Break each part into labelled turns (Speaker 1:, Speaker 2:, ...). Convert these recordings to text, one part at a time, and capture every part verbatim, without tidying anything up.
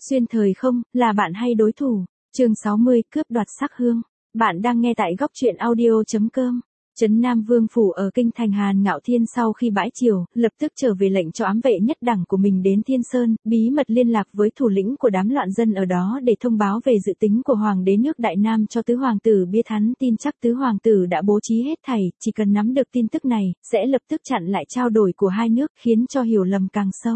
Speaker 1: Xuyên thời không, là bạn hay đối thủ? Chương sáu mươi, cướp đoạt sắc hương. Bạn đang nghe tại góc truyện audio chấm com. Trấn Nam Vương phủ ở kinh thành Hàn Ngạo Thiên sau khi bãi triều, lập tức trở về lệnh cho ám vệ nhất đẳng của mình đến Thiên Sơn, bí mật liên lạc với thủ lĩnh của đám loạn dân ở đó để thông báo về dự tính của hoàng đế nước Đại Nam cho tứ hoàng tử biết. Hắn tin chắc tứ hoàng tử đã bố trí hết thảy, chỉ cần nắm được tin tức này, sẽ lập tức chặn lại trao đổi của hai nước, khiến cho hiểu lầm càng sâu.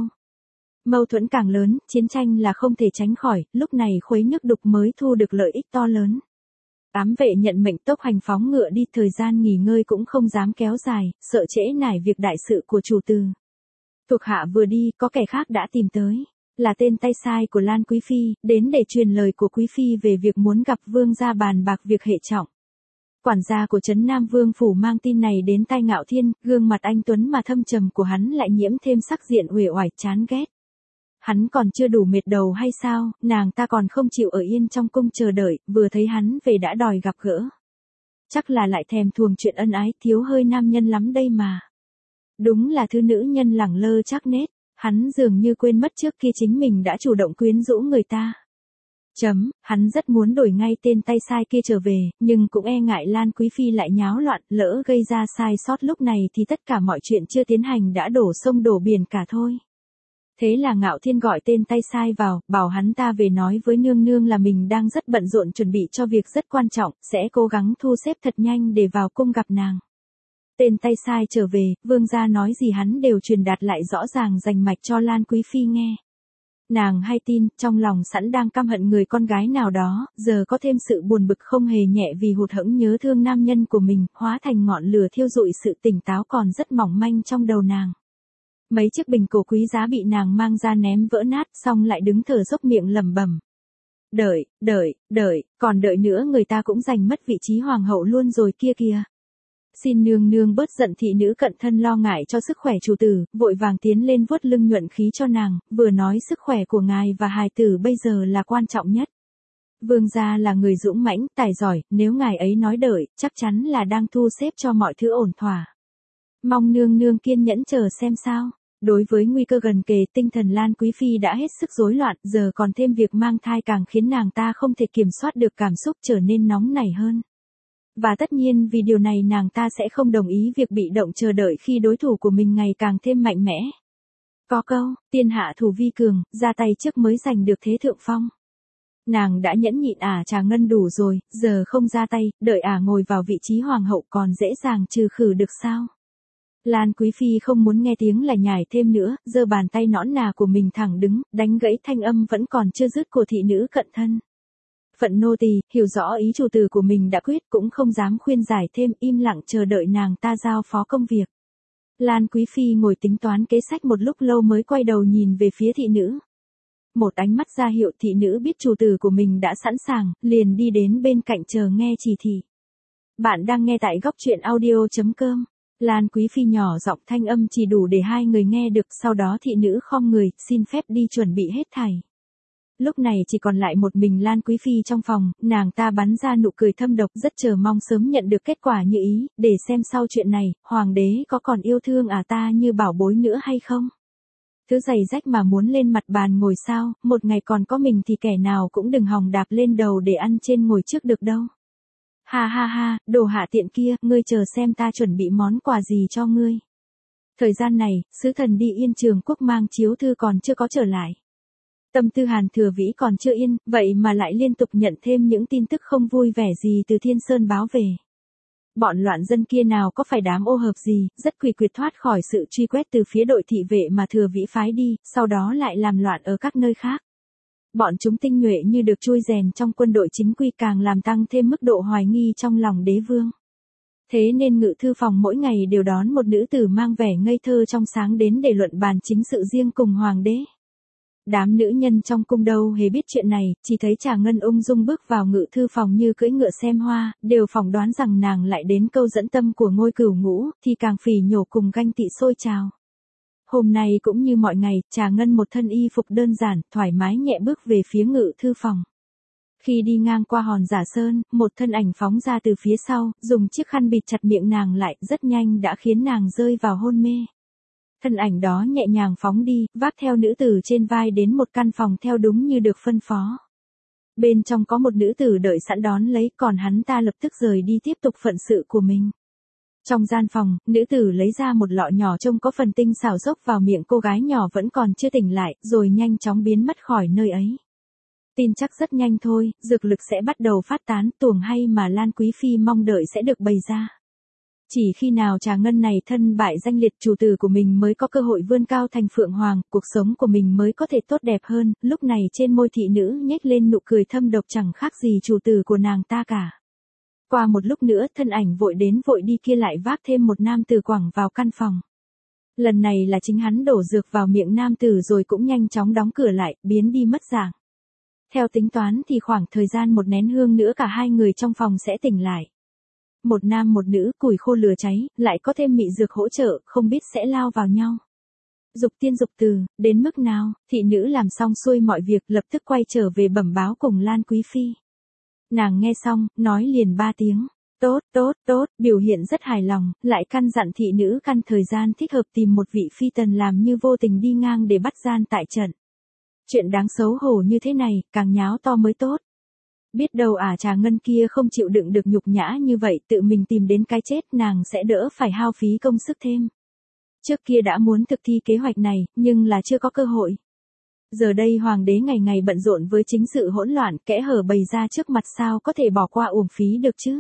Speaker 1: Mâu thuẫn càng lớn, chiến tranh là không thể tránh khỏi, lúc này khuấy nước đục mới thu được lợi ích to lớn. Ám vệ nhận mệnh tốc hành phóng ngựa đi, thời gian nghỉ ngơi cũng không dám kéo dài, sợ trễ nải việc đại sự của chủ tử. Thuộc hạ vừa đi, có kẻ khác đã tìm tới, là tên tay sai của Lan Quý Phi, đến để truyền lời của Quý Phi về việc muốn gặp vương gia bàn bạc việc hệ trọng. Quản gia của Trấn Nam Vương phủ mang tin này đến tai Ngạo Thiên, gương mặt anh tuấn mà thâm trầm của hắn lại nhiễm thêm sắc diện uể oải chán ghét. Hắn còn chưa đủ mệt đầu hay sao, nàng ta còn không chịu ở yên trong cung chờ đợi, vừa thấy hắn về đã đòi gặp gỡ. Chắc là lại thèm thuồng chuyện ân ái, thiếu hơi nam nhân lắm đây mà. Đúng là thứ nữ nhân lẳng lơ chắc nết, hắn dường như quên mất trước kia chính mình đã chủ động quyến rũ người ta. Chấm, hắn rất muốn đổi ngay tên tay sai kia trở về, nhưng cũng e ngại Lan Quý Phi lại nháo loạn, lỡ gây ra sai sót lúc này thì tất cả mọi chuyện chưa tiến hành đã đổ sông đổ biển cả thôi. Thế là Ngạo Thiên gọi tên tay sai vào, bảo hắn ta về nói với nương nương là mình đang rất bận rộn chuẩn bị cho việc rất quan trọng, sẽ cố gắng thu xếp thật nhanh để vào cung gặp nàng. Tên tay sai trở về, vương gia nói gì hắn đều truyền đạt lại rõ ràng rành mạch cho Lan Quý Phi nghe. Nàng hay tin, trong lòng sẵn đang căm hận người con gái nào đó, giờ có thêm sự buồn bực không hề nhẹ vì hụt hẫng nhớ thương nam nhân của mình, hóa thành ngọn lửa thiêu rụi sự tỉnh táo còn rất mỏng manh trong đầu nàng. Mấy chiếc bình cổ quý giá bị nàng mang ra ném vỡ nát, xong lại đứng thở dốc miệng lẩm bẩm. Đợi, đợi, đợi, còn đợi nữa người ta cũng giành mất vị trí hoàng hậu luôn rồi kia kìa. Xin nương nương bớt giận. Thị nữ cận thân lo ngại cho sức khỏe chủ tử, vội vàng tiến lên vuốt lưng nhuận khí cho nàng, vừa nói sức khỏe của ngài và hài tử bây giờ là quan trọng nhất. Vương gia là người dũng mãnh, tài giỏi, nếu ngài ấy nói đợi, chắc chắn là đang thu xếp cho mọi thứ ổn thỏa. Mong nương nương kiên nhẫn chờ xem sao. Đối với nguy cơ gần kề, tinh thần Lan Quý Phi đã hết sức rối loạn, giờ còn thêm việc mang thai càng khiến nàng ta không thể kiểm soát được cảm xúc, trở nên nóng nảy hơn. Và tất nhiên vì điều này nàng ta sẽ không đồng ý việc bị động chờ đợi khi đối thủ của mình ngày càng thêm mạnh mẽ. Có câu, tiên hạ thủ vi cường, ra tay trước mới giành được thế thượng phong. Nàng đã nhẫn nhịn ả Trà Ngân đủ rồi, giờ không ra tay, đợi ả ngồi vào vị trí hoàng hậu còn dễ dàng trừ khử được sao? Lan Quý Phi không muốn nghe tiếng lải nhải thêm nữa, giơ bàn tay nõn nà của mình thẳng đứng, đánh gãy thanh âm vẫn còn chưa dứt của thị nữ cận thân. Phận nô tỳ, hiểu rõ ý chủ tử của mình đã quyết, cũng không dám khuyên giải thêm, im lặng chờ đợi nàng ta giao phó công việc. Lan Quý Phi ngồi tính toán kế sách một lúc lâu mới quay đầu nhìn về phía thị nữ. Một ánh mắt ra hiệu thị nữ biết chủ tử của mình đã sẵn sàng, liền đi đến bên cạnh chờ nghe chỉ thị. Bạn đang nghe tại góc truyện audio chấm com. Lan Quý Phi nhỏ giọng, thanh âm chỉ đủ để hai người nghe được, sau đó thị nữ khom người, xin phép đi chuẩn bị hết thảy. Lúc này chỉ còn lại một mình Lan Quý Phi trong phòng, nàng ta bắn ra nụ cười thâm độc, rất chờ mong sớm nhận được kết quả như ý, để xem sau chuyện này, hoàng đế có còn yêu thương à ta như bảo bối nữa hay không. Thứ giày rách mà muốn lên mặt bàn ngồi sao, một ngày còn có mình thì kẻ nào cũng đừng hòng đạp lên đầu để ăn trên ngồi trước được đâu. Ha ha ha, đồ hạ tiện kia, ngươi chờ xem ta chuẩn bị món quà gì cho ngươi. Thời gian này, sứ thần đi Yên Trường Quốc mang chiếu thư còn chưa có trở lại. Tâm tư Hàn Thừa Vĩ còn chưa yên, vậy mà lại liên tục nhận thêm những tin tức không vui vẻ gì từ Thiên Sơn báo về. Bọn loạn dân kia nào có phải đám ô hợp gì, rất quỷ quyệt thoát khỏi sự truy quét từ phía đội thị vệ mà Thừa Vĩ phái đi, sau đó lại làm loạn ở các nơi khác. Bọn chúng tinh nhuệ như được chui rèn trong quân đội chính quy, càng làm tăng thêm mức độ hoài nghi trong lòng đế vương. Thế nên ngự thư phòng mỗi ngày đều đón một nữ tử mang vẻ ngây thơ trong sáng đến để luận bàn chính sự riêng cùng hoàng đế. Đám nữ nhân trong cung đâu hề biết chuyện này, chỉ thấy Trà Ngân ung dung bước vào ngự thư phòng như cưỡi ngựa xem hoa, đều phỏng đoán rằng nàng lại đến câu dẫn tâm của ngôi cửu ngũ, thì càng phỉ nhổ cùng ganh tị sôi trào. Hôm nay cũng như mọi ngày, Trà Ngân một thân y phục đơn giản, thoải mái nhẹ bước về phía ngự thư phòng. Khi đi ngang qua hòn Giả Sơn, một thân ảnh phóng ra từ phía sau, dùng chiếc khăn bịt chặt miệng nàng lại, rất nhanh đã khiến nàng rơi vào hôn mê. Thân ảnh đó nhẹ nhàng phóng đi, vác theo nữ tử trên vai đến một căn phòng theo đúng như được phân phó. Bên trong có một nữ tử đợi sẵn đón lấy, còn hắn ta lập tức rời đi tiếp tục phận sự của mình. Trong gian phòng, nữ tử lấy ra một lọ nhỏ trông có phần tinh xảo dốc vào miệng cô gái nhỏ vẫn còn chưa tỉnh lại, rồi nhanh chóng biến mất khỏi nơi ấy. Tin chắc rất nhanh thôi, dược lực sẽ bắt đầu phát tán, tuồng hay mà Lan Quý Phi mong đợi sẽ được bày ra. Chỉ khi nào Trà Ngân này thân bại danh liệt, chủ tử của mình mới có cơ hội vươn cao thành phượng hoàng, cuộc sống của mình mới có thể tốt đẹp hơn. Lúc này trên môi thị nữ nhếch lên nụ cười thâm độc, chẳng khác gì chủ tử của nàng ta cả. Qua một lúc nữa, thân ảnh vội đến vội đi kia lại vác thêm một nam tử quẳng vào căn phòng. Lần này là chính hắn đổ dược vào miệng nam tử rồi cũng nhanh chóng đóng cửa lại, biến đi mất dạng. Theo tính toán thì khoảng thời gian một nén hương nữa cả hai người trong phòng sẽ tỉnh lại. Một nam một nữ, củi khô lửa cháy, lại có thêm mị dược hỗ trợ, không biết sẽ lao vào nhau. Dục tiên dục từ, đến mức nào? Thị nữ làm xong xuôi mọi việc, lập tức quay trở về bẩm báo cùng Lan Quý Phi. Nàng nghe xong, nói liền ba tiếng. Tốt, tốt, tốt, biểu hiện rất hài lòng, lại căn dặn thị nữ căn thời gian thích hợp tìm một vị phi tần làm như vô tình đi ngang để bắt gian tại trận. Chuyện đáng xấu hổ như thế này, càng nháo to mới tốt. Biết đâu à Trà Ngân kia không chịu đựng được nhục nhã như vậy, tự mình tìm đến cái chết, nàng sẽ đỡ phải hao phí công sức thêm. Trước kia đã muốn thực thi kế hoạch này, nhưng là chưa có cơ hội. Giờ đây hoàng đế ngày ngày bận rộn với chính sự hỗn loạn, kẽ hở bày ra trước mặt, sao có thể bỏ qua uổng phí được chứ?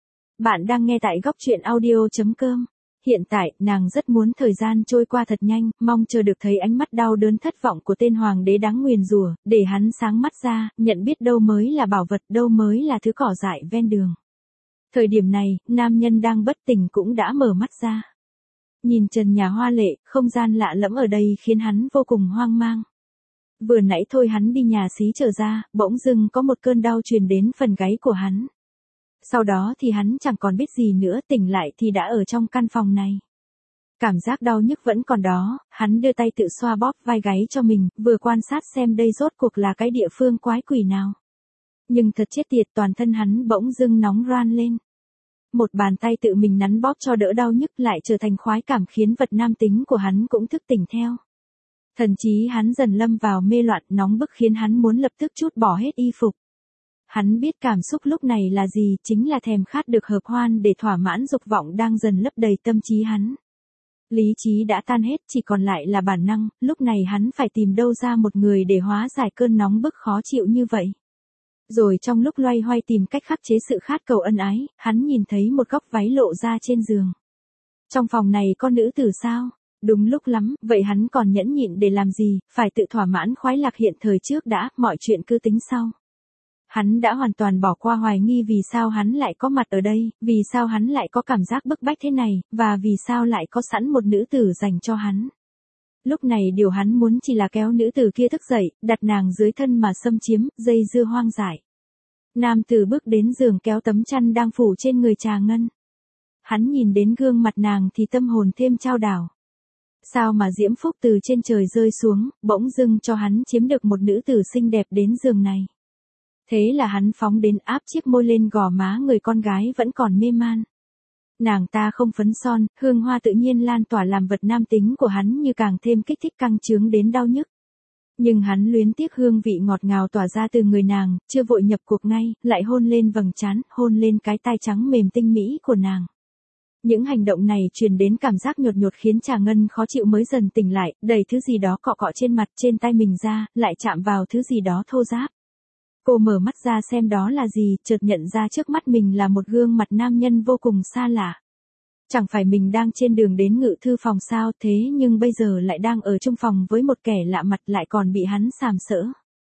Speaker 1: Bạn đang nghe tại góc truyện audio chấm com. Hiện tại, nàng rất muốn thời gian trôi qua thật nhanh, mong chờ được thấy ánh mắt đau đớn thất vọng của tên hoàng đế đáng nguyền rủa, để hắn sáng mắt ra, nhận biết đâu mới là bảo vật, đâu mới là thứ cỏ dại ven đường. Thời điểm này, nam nhân đang bất tỉnh cũng đã mở mắt ra. Nhìn trần nhà hoa lệ, không gian lạ lẫm ở đây khiến hắn vô cùng hoang mang. Vừa nãy thôi hắn đi nhà xí trở ra, bỗng dưng có một cơn đau truyền đến phần gáy của hắn. Sau đó thì hắn chẳng còn biết gì nữa, tỉnh lại thì đã ở trong căn phòng này. Cảm giác đau nhức vẫn còn đó, hắn đưa tay tự xoa bóp vai gáy cho mình, vừa quan sát xem đây rốt cuộc là cái địa phương quái quỷ nào. Nhưng thật chết tiệt, toàn thân hắn bỗng dưng nóng ran lên. Một bàn tay tự mình nắn bóp cho đỡ đau nhức lại trở thành khoái cảm khiến vật nam tính của hắn cũng thức tỉnh theo. Thần chí hắn dần lâm vào mê loạn, nóng bức khiến hắn muốn lập tức trút bỏ hết y phục. Hắn biết cảm xúc lúc này là gì, chính là thèm khát được hợp hoan để thỏa mãn dục vọng đang dần lấp đầy tâm trí hắn. Lý trí đã tan hết, chỉ còn lại là bản năng, lúc này hắn phải tìm đâu ra một người để hóa giải cơn nóng bức khó chịu như vậy. Rồi trong lúc loay hoay tìm cách khắc chế sự khát cầu ân ái, hắn nhìn thấy một góc váy lộ ra trên giường. Trong phòng này có nữ tử sao? Đúng lúc lắm, vậy hắn còn nhẫn nhịn để làm gì, phải tự thỏa mãn khoái lạc hiện thời trước đã, mọi chuyện cứ tính sau. Hắn đã hoàn toàn bỏ qua hoài nghi vì sao hắn lại có mặt ở đây, vì sao hắn lại có cảm giác bức bách thế này, và vì sao lại có sẵn một nữ tử dành cho hắn. Lúc này điều hắn muốn chỉ là kéo nữ tử kia thức dậy, đặt nàng dưới thân mà xâm chiếm, dây dưa hoang dại. Nam tử bước đến giường kéo tấm chăn đang phủ trên người Trà Ngân. Hắn nhìn đến gương mặt nàng thì tâm hồn thêm chao đảo. Sao mà diễm phúc từ trên trời rơi xuống, bỗng dưng cho hắn chiếm được một nữ tử xinh đẹp đến giường này. Thế là hắn phóng đến áp chiếc môi lên gò má người con gái vẫn còn mê man. Nàng ta không phấn son, hương hoa tự nhiên lan tỏa làm vật nam tính của hắn như càng thêm kích thích căng trướng đến đau nhức. Nhưng hắn luyến tiếc hương vị ngọt ngào tỏa ra từ người nàng, chưa vội nhập cuộc ngay, lại hôn lên vầng trán, hôn lên cái tai trắng mềm tinh mỹ của nàng. Những hành động này truyền đến cảm giác nhột nhột khiến Trà Ngân khó chịu mới dần tỉnh lại, đẩy thứ gì đó cọ cọ trên mặt trên tay mình ra, lại chạm vào thứ gì đó thô ráp. Cô mở mắt ra xem đó là gì, chợt nhận ra trước mắt mình là một gương mặt nam nhân vô cùng xa lạ. Chẳng phải mình đang trên đường đến ngự thư phòng sao, thế nhưng bây giờ lại đang ở chung phòng với một kẻ lạ mặt lại còn bị hắn sàm sỡ.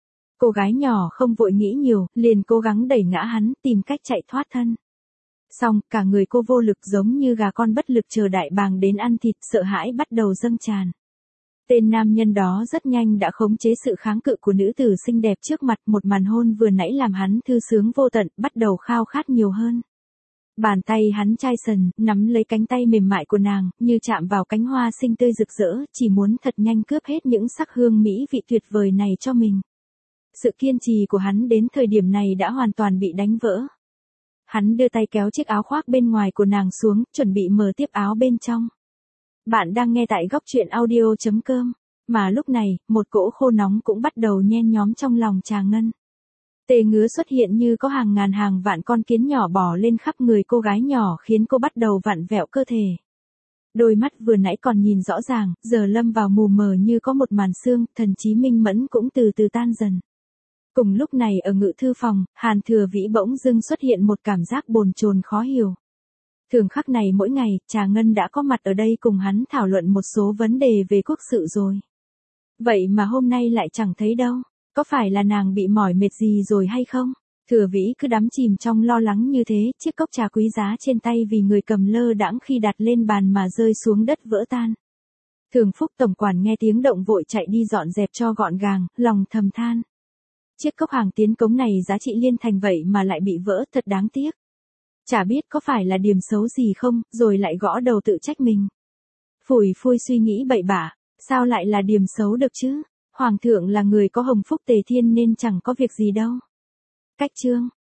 Speaker 1: Cô gái nhỏ không vội nghĩ nhiều, liền cố gắng đẩy ngã hắn, tìm cách chạy thoát thân. Xong, cả người cô vô lực giống như gà con bất lực chờ đại bàng đến ăn thịt, sợ hãi bắt đầu dâng tràn. Tên nam nhân đó rất nhanh đã khống chế sự kháng cự của nữ tử xinh đẹp trước mặt, một màn hôn vừa nãy làm hắn thư sướng vô tận, bắt đầu khao khát nhiều hơn. Bàn tay hắn chai sần, nắm lấy cánh tay mềm mại của nàng, như chạm vào cánh hoa xinh tươi rực rỡ, chỉ muốn thật nhanh cướp hết những sắc hương mỹ vị tuyệt vời này cho mình. Sự kiên trì của hắn đến thời điểm này đã hoàn toàn bị đánh vỡ. Hắn đưa tay kéo chiếc áo khoác bên ngoài của nàng xuống, chuẩn bị mở tiếp áo bên trong. Bạn đang nghe tại góc truyện audio chấm com. Mà lúc này, một cỗ khô nóng cũng bắt đầu nhen nhóm trong lòng Trà Ngân. Tê ngứa xuất hiện như có hàng ngàn hàng vạn con kiến nhỏ bò lên khắp người cô gái nhỏ khiến cô bắt đầu vặn vẹo cơ thể. Đôi mắt vừa nãy còn nhìn rõ ràng, giờ lâm vào mù mờ như có một màn sương, thần trí minh mẫn cũng từ từ tan dần. Cùng lúc này ở ngự thư phòng, Hàn Thừa Vĩ bỗng dưng xuất hiện một cảm giác bồn chồn khó hiểu. Thường khắc này mỗi ngày, Trà Ngân đã có mặt ở đây cùng hắn thảo luận một số vấn đề về quốc sự rồi. Vậy mà hôm nay lại chẳng thấy đâu, có phải là nàng bị mỏi mệt gì rồi hay không? Thừa Vĩ cứ đắm chìm trong lo lắng như thế, chiếc cốc trà quý giá trên tay vì người cầm lơ đãng khi đặt lên bàn mà rơi xuống đất vỡ tan. Thường Phúc tổng quản nghe tiếng động vội chạy đi dọn dẹp cho gọn gàng, lòng thầm than. Chiếc cốc hàng tiến cống này giá trị liên thành vậy mà lại bị vỡ, thật đáng tiếc. Chả biết có phải là điểm xấu gì không, rồi lại gõ đầu tự trách mình. Phủi phui suy nghĩ bậy bạ, sao lại là điểm xấu được chứ? Hoàng thượng là người có hồng phúc tề thiên nên chẳng có việc gì đâu. Cách chương